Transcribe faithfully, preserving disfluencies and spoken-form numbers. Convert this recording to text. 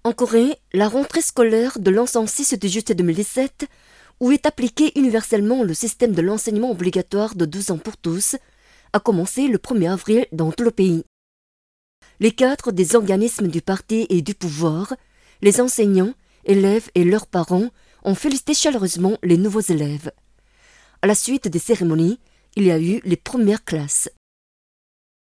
En Corée, la rentrée scolaire de l'an cent six de juillet deux mille dix-sept, où est appliqué universellement le système de l'enseignement obligatoire de douze ans pour tous, a commencé le premier avril dans tout le pays. Les cadres des organismes du parti et du pouvoir, les enseignants, élèves et leurs parents ont félicité chaleureusement les nouveaux élèves. À la suite des cérémonies, il y a eu les premières classes.